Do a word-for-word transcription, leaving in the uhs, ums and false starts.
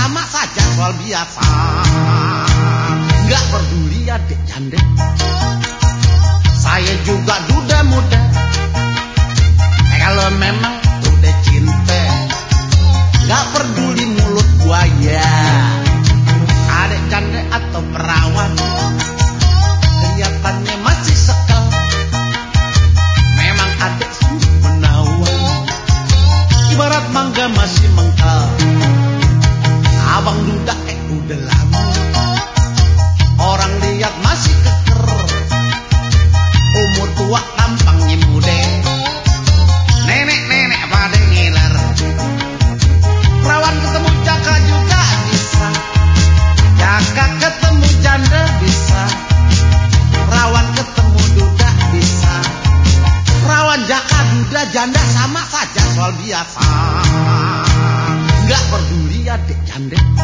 sama saja soal biasa. Nggak peduli adik janda, saya juga duda muda. Kalau memang udah cinta, nggak peduli mulut buaya, adik janda atau perawan, kelihatannya masih sekel. Memang adik sungguh menawan, ibarat mangga masih mengkal. Abang duda eh udah lama, orang lihat masih keker. Umur tua tampangnya muda, nenek-nenek pada ngiler. Perawan ketemu jaka juga bisa, jaka ketemu janda bisa, perawan ketemu duda bisa. Perawan, jaka, duda, janda sama saja soal biasa. Nggak peduli adik janda,